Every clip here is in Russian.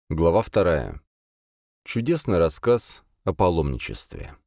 Глава 2. Чудесный рассказ о паломничестве.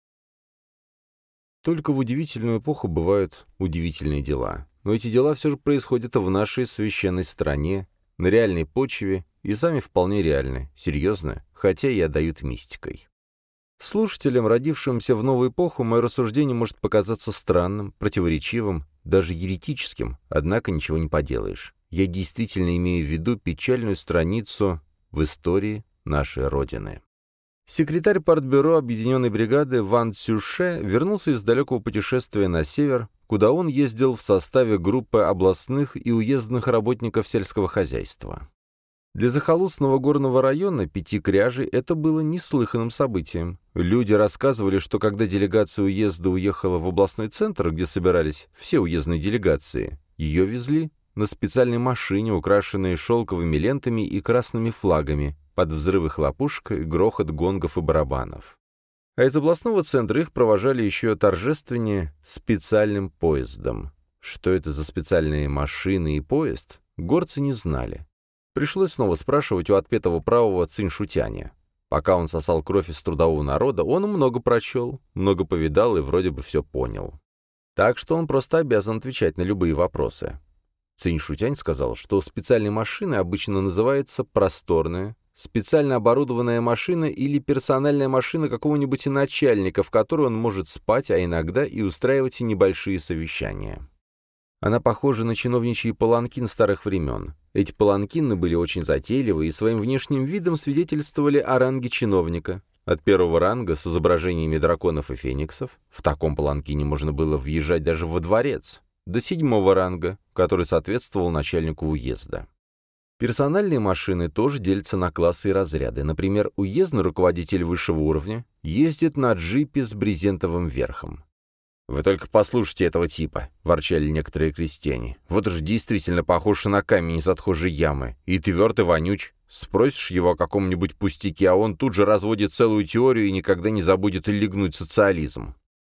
Только в удивительную эпоху бывают удивительные дела. Но эти дела все же происходят в нашей священной стране, на реальной почве, и сами вполне реальны, серьезно, хотя и отдают мистикой. Слушателям, родившимся в новую эпоху, мое рассуждение может показаться странным, противоречивым, даже еретическим, однако ничего не поделаешь. Я действительно имею в виду печальную страницу в истории нашей Родины. Секретарь партбюро Объединенной бригады Ван Цюше вернулся из далекого путешествия на север, куда он ездил в составе группы областных и уездных работников сельского хозяйства. Для захолустного горного района Пяти Кряжей это было неслыханным событием. Люди рассказывали, что когда делегация уезда уехала в областной центр, где собирались все уездные делегации, ее везли на специальной машине, украшенной шелковыми лентами и красными флагами, под взрывы хлопушек и грохот гонгов и барабанов. А из областного центра их провожали еще торжественнее специальным поездом. Что это за специальные машины и поезд, горцы не знали. Пришлось снова спрашивать у отпетого правого Цинь-Шутяня. Пока он сосал кровь из трудового народа, он много прочел, много повидал и вроде бы все понял. Так что он просто обязан отвечать на любые вопросы. Цинь-Шутянь сказал, что специальной машиной обычно называется просторная, специально оборудованная машина или персональная машина какого-нибудь начальника, в которой он может спать, а иногда и устраивать небольшие совещания. Она похожа на чиновничий паланкин старых времен. Эти паланкины были очень затейливы и своим внешним видом свидетельствовали о ранге чиновника. От первого ранга с изображениями драконов и фениксов, в таком паланкине можно было въезжать даже во дворец, до 7-го ранга, который соответствовал начальнику уезда. Персональные машины тоже делятся на классы и разряды. Например, уездный руководитель высшего уровня ездит на джипе с брезентовым верхом. «Вы только послушайте этого типа», — ворчали некоторые крестьяне. «Вот уж действительно похож на камень из отхожей ямы. И тверд, и вонюч. Спросишь его о каком-нибудь пустяке, а он тут же разводит целую теорию и никогда не забудет лигнуть социализм».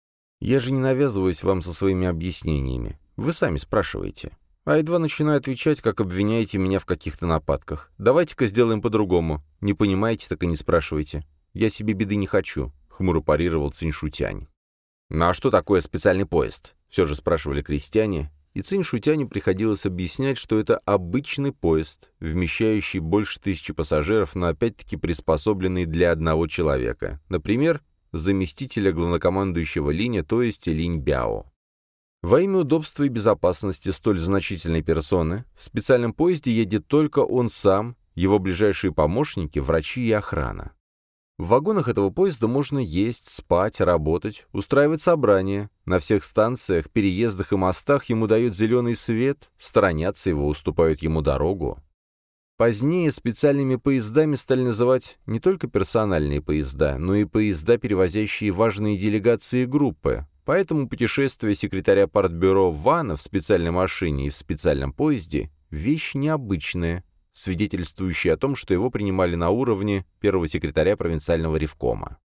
Я же не навязываюсь вам со своими объяснениями. Вы сами спрашиваете. А едва начинаю отвечать, как обвиняете меня в каких-то нападках. Давайте-ка сделаем по-другому. Не понимаете, так и не спрашивайте. Я себе беды не хочу», — хмуро парировал Цинь-Шутянь. «Ну а что такое специальный поезд?» — все же спрашивали крестьяне, и Цинь-Шутяню приходилось объяснять, что это обычный поезд, вмещающий больше 1000 пассажиров, но опять-таки приспособленный для одного человека. Например, заместителя главнокомандующего Линя, то есть Линь-Бяо. Во имя удобства и безопасности столь значительной персоны в специальном поезде едет только он сам, его ближайшие помощники, врачи и охрана. В вагонах этого поезда можно есть, спать, работать, устраивать собрания. На всех станциях, переездах и мостах ему дают зеленый свет, сторонятся его, уступают ему дорогу. Позднее специальными поездами стали называть не только персональные поезда, но и поезда, перевозящие важные делегации и группы. Поэтому путешествие секретаря партбюро Вана в специальной машине и в специальном поезде – вещь необычная, свидетельствующая о том, что его принимали на уровне первого секретаря провинциального ревкома.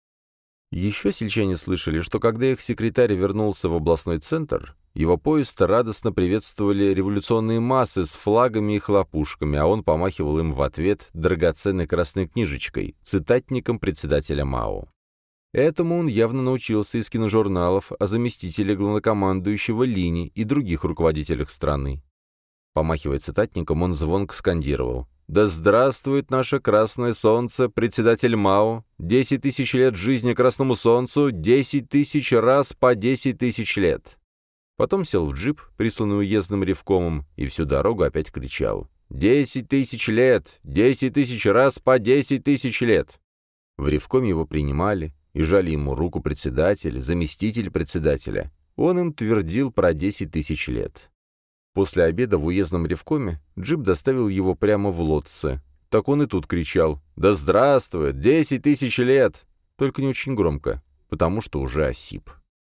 Еще сельчане слышали, что когда их секретарь вернулся в областной центр, его поезд радостно приветствовали революционные массы с флагами и хлопушками, а он помахивал им в ответ драгоценной красной книжечкой, цитатником председателя Мао. Этому он явно научился из киножурналов о заместителе главнокомандующего Лини и других руководителях страны. Помахивая цитатником, он звонко скандировал: «Да здравствует наше красное солнце, председатель Мао! 10 000 лет жизни красному солнцу, 10 000 раз по 10 000 лет!» Потом сел в джип, присланный уездным ревкомом, и всю дорогу опять кричал: 10 000 лет! 10 000 раз по 10 000 лет!» В ревкоме его принимали и жали ему руку председатель, заместитель председателя. Он им твердил про 10 000 лет. После обеда в уездном ревкоме джип доставил его прямо в Лотце. Так он и тут кричал: «Да здравствует! 10 000 лет!» Только не очень громко, потому что уже осип.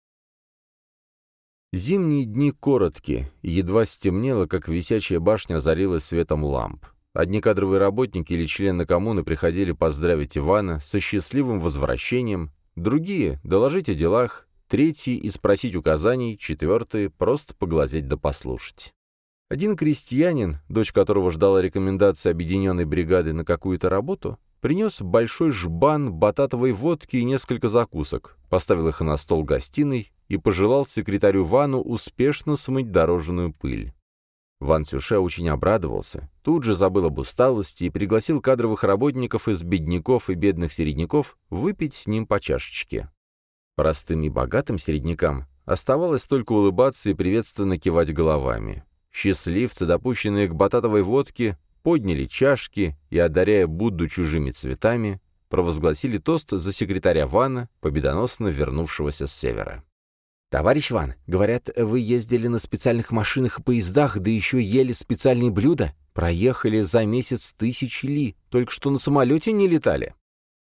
Зимние дни короткие, и едва стемнело, как висячая башня озарилась светом ламп. Одни кадровые работники или члены коммуны приходили поздравить Ивана со счастливым возвращением, другие — доложить о делах, третьи — и спросить указаний, четвертые — просто поглазеть да послушать. Один крестьянин, дочь которого ждала рекомендации объединенной бригады на какую-то работу, принес большой жбан бататовой водки и несколько закусок, поставил их на стол гостиной и пожелал секретарю Вану успешно смыть дорожную пыль. Ван Цюше очень обрадовался, тут же забыл об усталости и пригласил кадровых работников из бедняков и бедных середняков выпить с ним по чашечке. Простым и богатым середнякам оставалось только улыбаться и приветственно кивать головами. Счастливцы, допущенные к бататовой водке, подняли чашки и, одаряя Будду чужими цветами, провозгласили тост за секретаря Вана, победоносно вернувшегося с севера. «Товарищ Ван, говорят, вы ездили на специальных машинах и поездах, да еще ели специальные блюда? Проехали за месяц 1000 ли, только что на самолете не летали?»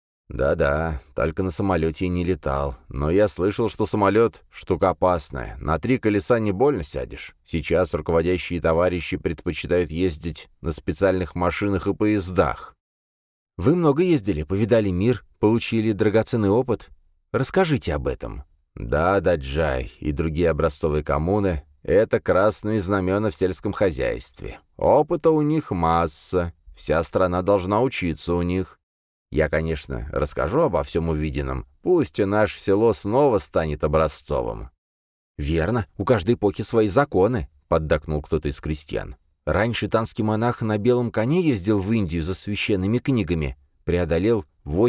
«Да-да, только на самолете и не летал. Но я слышал, что самолет — штука опасная. На 3 колеса не больно сядешь. Сейчас руководящие товарищи предпочитают ездить на специальных машинах и поездах». «Вы много ездили, повидали мир, получили драгоценный опыт. Расскажите об этом». «Да, Даджай и другие образцовые коммуны — это красные знамена в сельском хозяйстве. Опыта у них масса, вся страна должна учиться у них. Я, конечно, расскажу обо всем увиденном, пусть и наше село снова станет образцовым». «Верно, у каждой эпохи свои законы», — поддакнул кто-то из крестьян. «Раньше танский монах на белом коне ездил в Индию за священными книгами, преодолел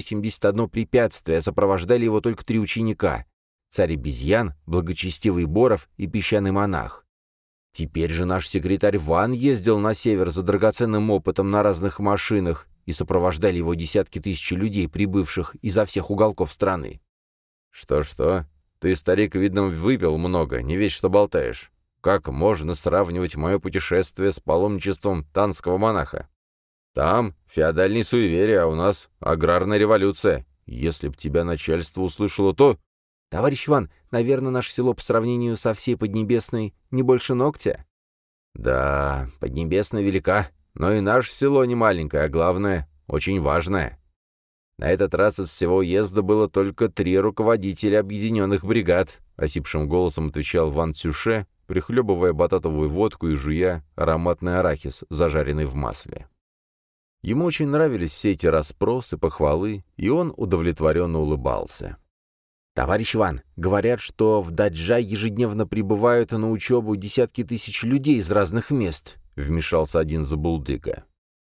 81 препятствие, сопровождали его только 3 ученика — царь обезьян, благочестивый Боров и песчаный монах. Теперь же наш секретарь Ван ездил на север за драгоценным опытом на разных машинах, и сопровождали его десятки тысяч людей, прибывших изо всех уголков страны». «Что-что? Ты, старик, видно, выпил много, не весь что болтаешь. Как можно сравнивать мое путешествие с паломничеством танского монаха? Там феодальные суеверия, а у нас аграрная революция. Если б тебя начальство услышало, то...» «Товарищ Ван, наверное, наше село по сравнению со всей Поднебесной не больше ногтя?» «Да, Поднебесная велика, но и наше село не маленькое, а главное, очень важное. На этот раз из всего уезда было только 3 руководителя объединенных бригад», — осипшим голосом отвечал Ван Цюше, прихлебывая бататовую водку и жуя ароматный арахис, зажаренный в масле. Ему очень нравились все эти расспросы, похвалы, и он удовлетворенно улыбался. «Товарищ Ван, говорят, что в Даджай ежедневно прибывают на учебу десятки тысяч людей из разных мест», — вмешался один забулдыга.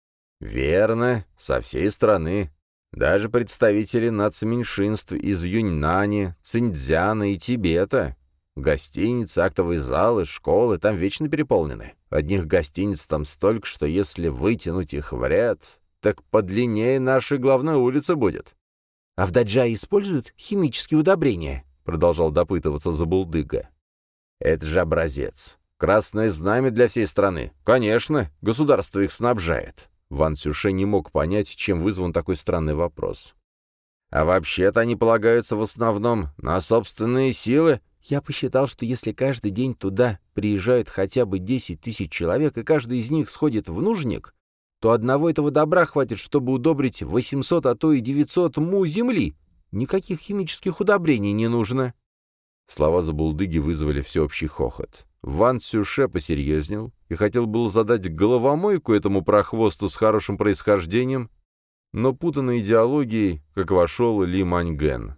«Верно, со всей страны. Даже представители нацменьшинств из Юньнани, Циньцзяна и Тибета. Гостиницы, актовые залы, школы там вечно переполнены. Одних гостиниц там столько, что если вытянуть их в ряд, так подлиннее нашей главной улицы будет». «А в Даджае используют химические удобрения?» — продолжал допытываться забулдыга. «Это же образец. Красное знамя для всей страны. Конечно, государство их снабжает». Ван Цюше не мог понять, чем вызван такой странный вопрос. «А вообще-то они полагаются в основном на собственные силы». «Я посчитал, что если каждый день туда приезжают хотя бы 10 тысяч человек, и каждый из них сходит в нужник, то одного этого добра хватит, чтобы удобрить 800, а то и 900 му земли. Никаких химических удобрений не нужно». Слова забулдыги вызвали всеобщий хохот. Ван Цюше посерьезнел и хотел было задать головомойку этому прохвосту с хорошим происхождением, но путанной идеологией, как вошел Ли Маньген.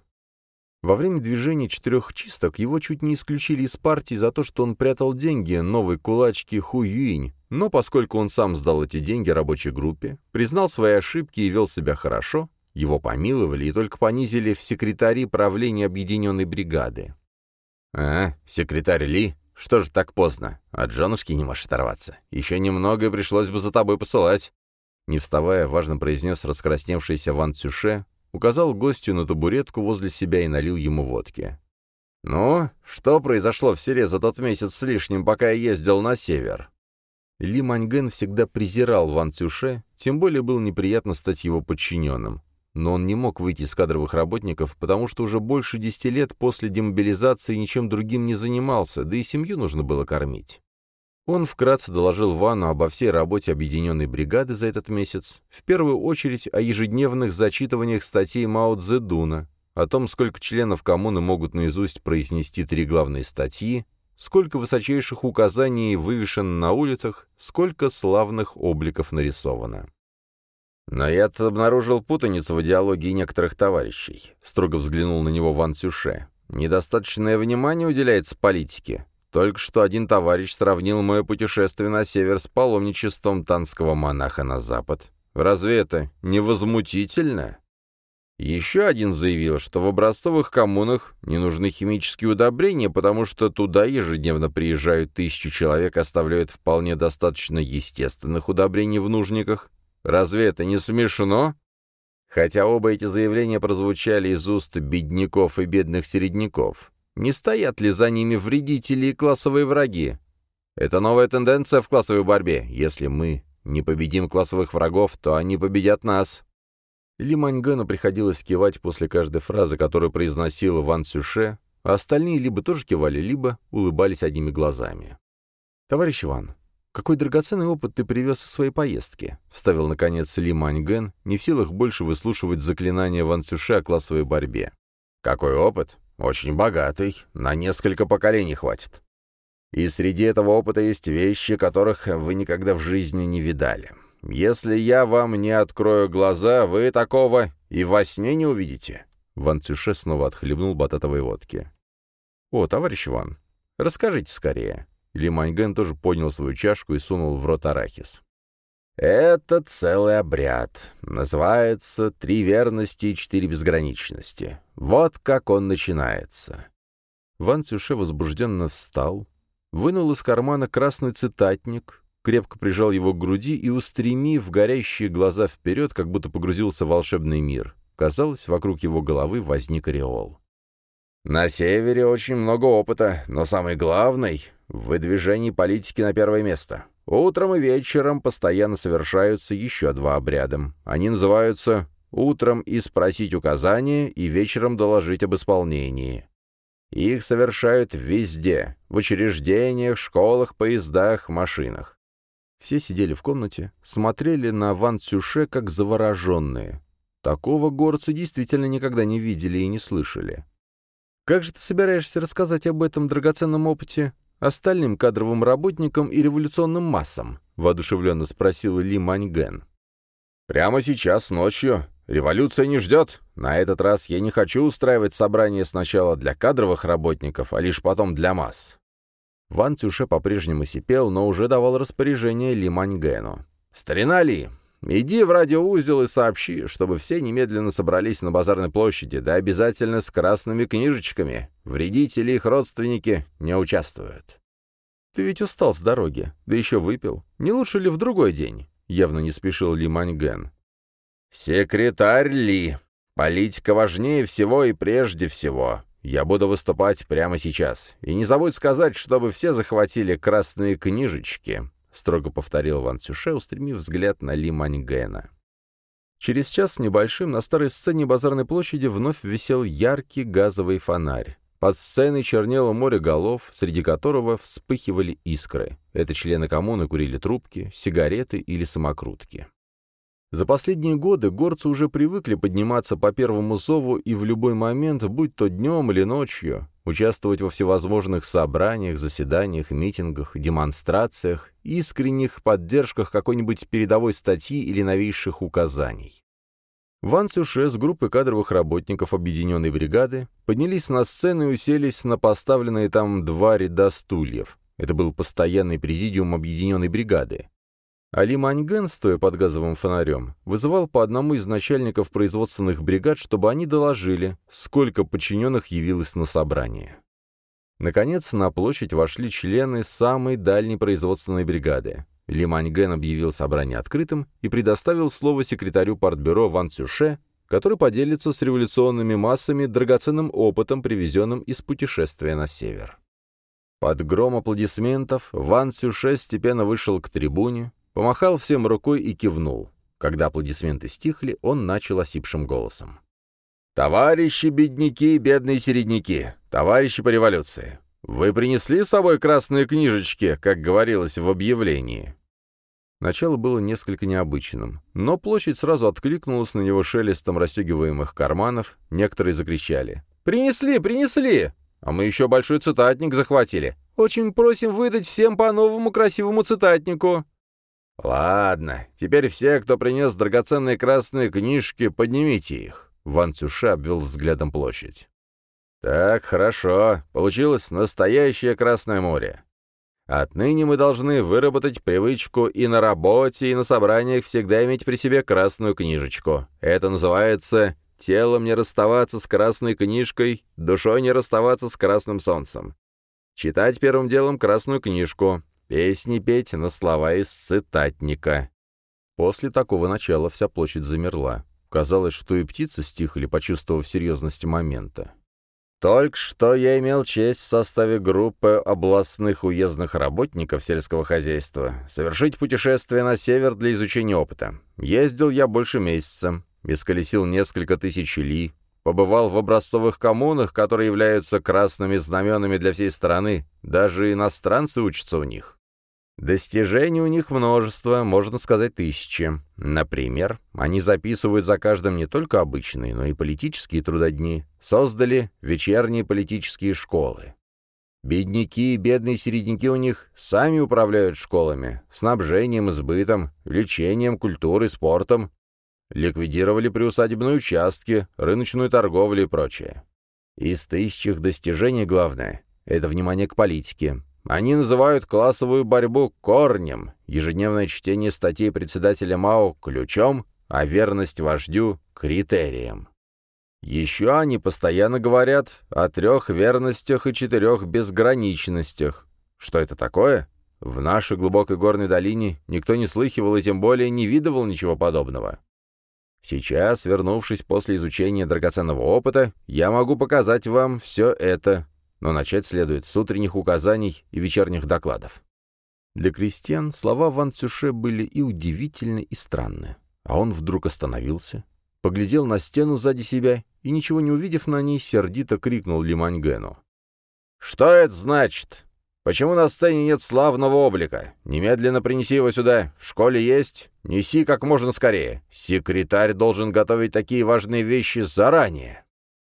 Во время движения 4 чисток его чуть не исключили из партии за то, что он прятал деньги новой кулачки Ху Юинь, но поскольку он сам сдал эти деньги рабочей группе, признал свои ошибки и вел себя хорошо, его помиловали и только понизили в секретари правления объединенной бригады. «А, секретарь Ли? Что же так поздно? От женушки не можешь оторваться. Еще немного и пришлось бы за тобой посылать». Не вставая, важно произнес раскрасневшийся Ван Цюше, указал гостю на табуретку возле себя и налил ему водки. «Ну, что произошло в селе за тот месяц с лишним, пока я ездил на север?» Ли Маньген всегда презирал Ван Цюше, тем более было неприятно стать его подчиненным. Но он не мог выйти из кадровых работников, потому что уже больше 10 лет после демобилизации ничем другим не занимался, да и семью нужно было кормить. Он вкратце доложил Вану обо всей работе объединенной бригады за этот месяц, в первую очередь о ежедневных зачитываниях статей Мао Цзэдуна, о том, сколько членов коммуны могут наизусть произнести 3 главные статьи, Сколько высочайших указаний вывешено на улицах, сколько славных обликов нарисовано. «Но я-то обнаружил путаницу в идеологии некоторых товарищей», — строго взглянул на него Ван Цюше. «Недостаточное внимание уделяется политике. Только что один товарищ сравнил мое путешествие на север с паломничеством танского монаха на запад. Разве это не возмутительно?» Еще один заявил, что в образцовых коммунах не нужны химические удобрения, потому что туда ежедневно приезжают 1000 человек, оставляют вполне достаточно естественных удобрений в нужниках. Разве это не смешно? Хотя оба эти заявления прозвучали из уст бедняков и бедных середняков. Не стоят ли за ними вредители и классовые враги? Это новая тенденция в классовой борьбе. Если мы не победим классовых врагов, то они победят нас. Ли Маньгэну приходилось кивать после каждой фразы, которую произносил Ван Цюше, а остальные либо тоже кивали, либо улыбались одними глазами. «Товарищ Ван, какой драгоценный опыт ты привез из своей поездки?» — вставил, наконец, Ли Маньгэн, не в силах больше выслушивать заклинания Ван Цюше о классовой борьбе. «Какой опыт? Очень богатый. На несколько поколений хватит. И среди этого опыта есть вещи, которых вы никогда в жизни не видали. Если я вам не открою глаза, вы такого и во сне не увидите». Ван Цюше снова отхлебнул бататовой водки. «О, товарищ Ван, расскажите скорее». Ли Маньгэн тоже поднял свою чашку и сунул в рот арахис. «Это целый обряд. Называется «Три верности и 4 безграничности». Вот как он начинается». Ван Цюше возбужденно встал, вынул из кармана красный цитатник, крепко прижал его к груди и, устремив горящие глаза вперед, как будто погрузился в волшебный мир. Казалось, вокруг его головы возник ореол. «На севере очень много опыта, но самый главный — в выдвижении политики на первое место. Утром и вечером постоянно совершаются еще 2 обряда. Они называются «Утром и спросить указания» и «Вечером доложить об исполнении». Их совершают везде — в учреждениях, школах, поездах, машинах. Все сидели в комнате, смотрели на Ван Цюше как завороженные. Такого горца действительно никогда не видели и не слышали. «Как же ты собираешься рассказать об этом драгоценном опыте остальным кадровым работникам и революционным массам?» — воодушевленно спросил Ли Маньгэн. «Прямо сейчас, ночью. Революция не ждет. На этот раз я не хочу устраивать собрание сначала для кадровых работников, а лишь потом для масс». Ван Цюше по-прежнему сипел, но уже давал распоряжение Ли Маньгэну. «Старина Ли, иди в радиоузел и сообщи, чтобы все немедленно собрались на базарной площади, да обязательно с красными книжечками. Вредители и их родственники не участвуют». «Ты ведь устал с дороги, да еще выпил. Не лучше ли в другой день?» — явно не спешил Ли Маньгэн. «Секретарь Ли, политика важнее всего и прежде всего. Я буду выступать прямо сейчас. И не забудь сказать, чтобы все захватили красные книжечки», — строго повторил Ван Цюше, устремив взгляд на Ли Маньгэна. Через час с небольшим на старой сцене базарной площади вновь висел яркий газовый фонарь. Под сценой чернело море голов, среди которого вспыхивали искры. Это члены коммуны курили трубки, сигареты или самокрутки. За последние годы горцы уже привыкли подниматься по первому зову и в любой момент, будь то днем или ночью, участвовать во всевозможных собраниях, заседаниях, митингах, демонстрациях, искренних поддержках какой-нибудь передовой статьи или новейших указаний. Ван Цюше с группой кадровых работников объединенной бригады поднялись на сцену и уселись на поставленные там 2 ряда стульев. Это был постоянный президиум объединенной бригады. А Ли Маньгэн, стоя под газовым фонарем, вызывал по одному из начальников производственных бригад, чтобы они доложили, сколько подчиненных явилось на собрание. Наконец, на площадь вошли члены самой дальней производственной бригады. Ли Маньгэн объявил собрание открытым и предоставил слово секретарю партбюро Ван Цюше, который поделится с революционными массами драгоценным опытом, привезенным из путешествия на север. Под гром аплодисментов Ван Цюше степенно вышел к трибуне, помахал всем рукой и кивнул. Когда аплодисменты стихли, он начал осипшим голосом. «Товарищи бедняки и бедные середняки, товарищи по революции, вы принесли с собой красные книжечки, как говорилось в объявлении?» Начало было несколько необычным, но площадь сразу откликнулась на него шелестом расстегиваемых карманов, некоторые закричали: «Принесли, принесли! А мы еще большой цитатник захватили! Очень просим выдать всем по новому красивому цитатнику». «Ладно, теперь все, кто принес драгоценные красные книжки, поднимите их». Ван Цюше обвел взглядом площадь. «Так, хорошо. Получилось настоящее Красное море. Отныне мы должны выработать привычку и на работе, и на собраниях всегда иметь при себе красную книжечку. Это называется телом не расставаться с красной книжкой, душой не расставаться с красным солнцем. Читать первым делом красную книжку, песни петь на слова из цитатника». После такого начала вся площадь замерла. Казалось, что и птицы стихли, почувствовав серьезность момента. «Только что я имел честь в составе группы областных уездных работников сельского хозяйства совершить путешествие на север для изучения опыта. Ездил я больше месяца, исколесил несколько тысяч ли, побывал в образцовых коммунах, которые являются красными знаменами для всей страны, даже иностранцы учатся у них. Достижений у них множество, можно сказать, тысячи. Например, они записывают за каждым не только обычные, но и политические трудодни, создали вечерние политические школы. Бедняки и бедные середняки у них сами управляют школами, снабжением, избытом, лечением, культурой, спортом, ликвидировали приусадебные участки, рыночную торговлю и прочее. Из тысяч их достижений главное — это внимание к политике. Они называют классовую борьбу корнем, ежедневное чтение статей председателя Мао ключом, а верность вождю критерием. Еще они постоянно говорят о 3 верностях и 4 безграничностях. Что это такое? В нашей глубокой горной долине никто не слыхивал и тем более не видывал ничего подобного. Сейчас, вернувшись после изучения драгоценного опыта, я могу показать вам все это, но начать следует с утренних указаний и вечерних докладов». Для крестьян слова Ван Цюше были и удивительны, и странны. А он вдруг остановился, поглядел на стену сзади себя и, ничего не увидев на ней, сердито крикнул Ли Маньгэну: «Что это значит? Почему на сцене нет славного облика? Немедленно принеси его сюда. В школе есть? Неси как можно скорее. Секретарь должен готовить такие важные вещи заранее».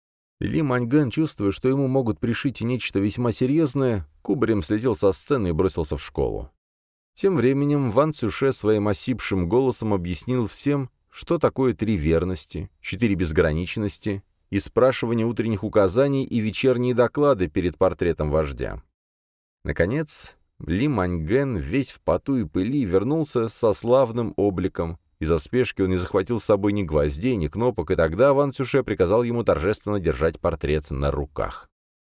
Ли Маньгэн, чувствуя, что ему могут пришить нечто весьма серьезное, кубарем слетел со сцены и бросился в школу. Тем временем Ван Цюше своим осипшим голосом объяснил всем, что такое 3 верности, 4 безграничности и спрашивание утренних указаний и вечерние доклады перед портретом вождя. Наконец, Ли Маньгэн, весь в поту и пыли, вернулся со славным обликом. Из-за спешки он не захватил с собой ни гвоздей, ни кнопок, и тогда Ван Цюше приказал ему торжественно держать портрет на руках.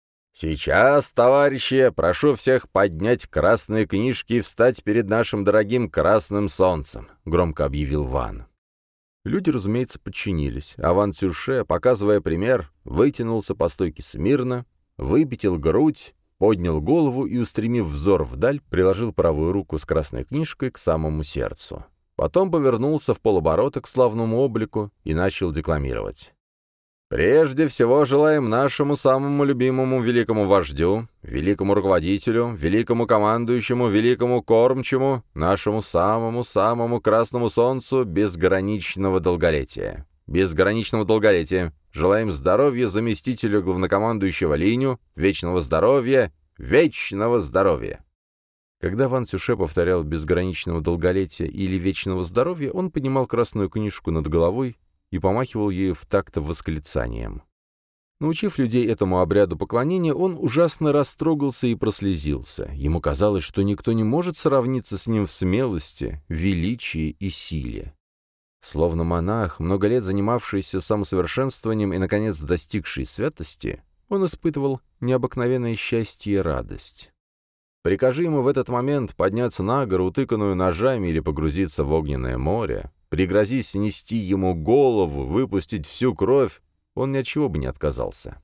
«Сейчас, товарищи, прошу всех поднять красные книжки и встать перед нашим дорогим красным солнцем», — громко объявил Ван. Люди, разумеется, подчинились, а Ван Цюше, показывая пример, вытянулся по стойке смирно, выпятил грудь, поднял голову и, устремив взор вдаль, приложил правую руку с красной книжкой к самому сердцу. Потом повернулся в полоборота к славному облику и начал декламировать. «Прежде всего желаем нашему самому любимому великому вождю, великому руководителю, великому командующему, великому кормчему, нашему самому-самому красному солнцу безграничного долголетия. Безграничного долголетия. Желаем здоровья заместителю главнокомандующего Линю, вечного здоровья, вечного здоровья». Когда Ван Цюше повторял «безграничного долголетия» или «вечного здоровья», он поднимал красную книжку над головой и помахивал ею в такт восклицанием. Научив людей этому обряду поклонения, он ужасно растрогался и прослезился. Ему казалось, что никто не может сравниться с ним в смелости, величии и силе. Словно монах, много лет занимавшийся самосовершенствованием и, наконец, достигший святости, он испытывал необыкновенное счастье и радость. Прикажи ему в этот момент подняться на гору, утыканную ножами, или погрузиться в огненное море, пригрози снести ему голову, выпустить всю кровь, он ни от чего бы не отказался.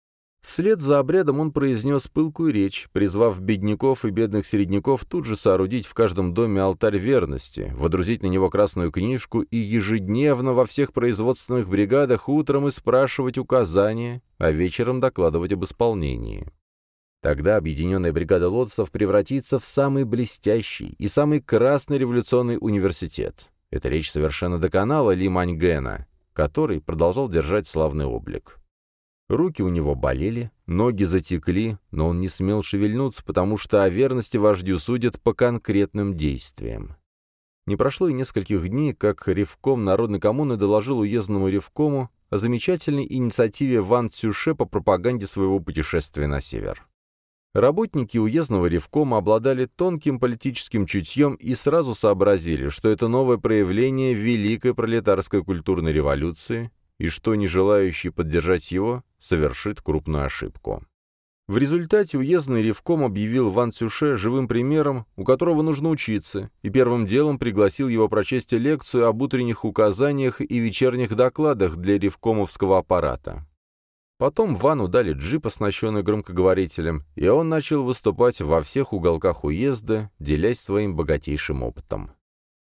Вслед за обрядом он произнес пылкую речь, призвав бедняков и бедных середняков тут же соорудить в каждом доме алтарь верности, водрузить на него красную книжку и ежедневно во всех производственных бригадах утром испрашивать указания, а вечером докладывать об исполнении. Тогда объединенная бригада лотосов превратится в самый блестящий и самый красный революционный университет. Эта речь совершенно доконала Ли Маньгэна, который продолжал держать славный облик. Руки у него болели, ноги затекли, но он не смел шевельнуться, потому что о верности вождю судят по конкретным действиям. Не прошло и нескольких дней, как Ревком Народной коммуны доложил уездному ревкому о замечательной инициативе Ван Цюше по пропаганде своего путешествия на север. Работники уездного ревкома обладали тонким политическим чутьем и сразу сообразили, что это новое проявление великой пролетарской культурной революции, и что не желающий поддержать его совершит крупную ошибку. В результате уездный ревком объявил Ван Цюше живым примером, у которого нужно учиться, и первым делом пригласил его прочесть лекцию об утренних указаниях и вечерних докладах для ревкомовского аппарата. Потом Вану дали джип, оснащенный громкоговорителем, и он начал выступать во всех уголках уезда, делясь своим богатейшим опытом.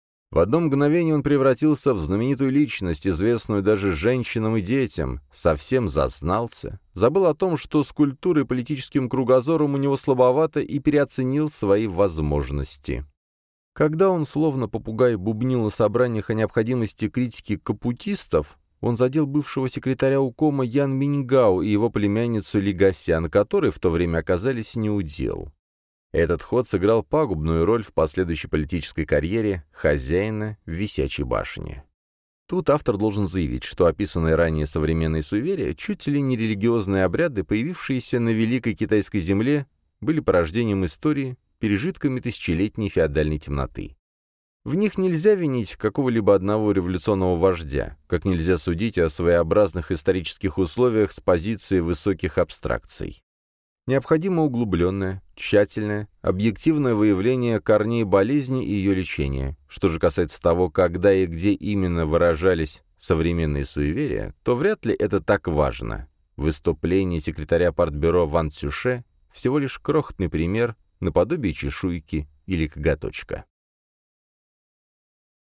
В одно мгновение он превратился в знаменитую личность, известную даже женщинам и детям, совсем зазнался, забыл о том, что с культурой и политическим кругозором у него слабовато, и переоценил свои возможности. Когда он, словно попугай, бубнил на собраниях о необходимости критики капутистов, он задел бывшего секретаря УКОМа Ян Миньгао и его племянницу Ли Гасян, которые в то время оказались неудел. Этот ход сыграл пагубную роль в последующей политической карьере хозяина в висячей башне. Тут автор должен заявить, что описанные ранее современные суеверия, чуть ли не религиозные обряды, появившиеся на Великой Китайской земле, были порождением истории, пережитками тысячелетней феодальной темноты. В них нельзя винить какого-либо одного революционного вождя, как нельзя судить о своеобразных исторических условиях с позиции высоких абстракций. Необходимо углубленное, тщательное, объективное выявление корней болезни и ее лечения. Что же касается того, когда и где именно выражались современные суеверия, то вряд ли это так важно. Выступление секретаря партбюро Ван Цюше всего лишь крохотный пример наподобие чешуйки или коготочка.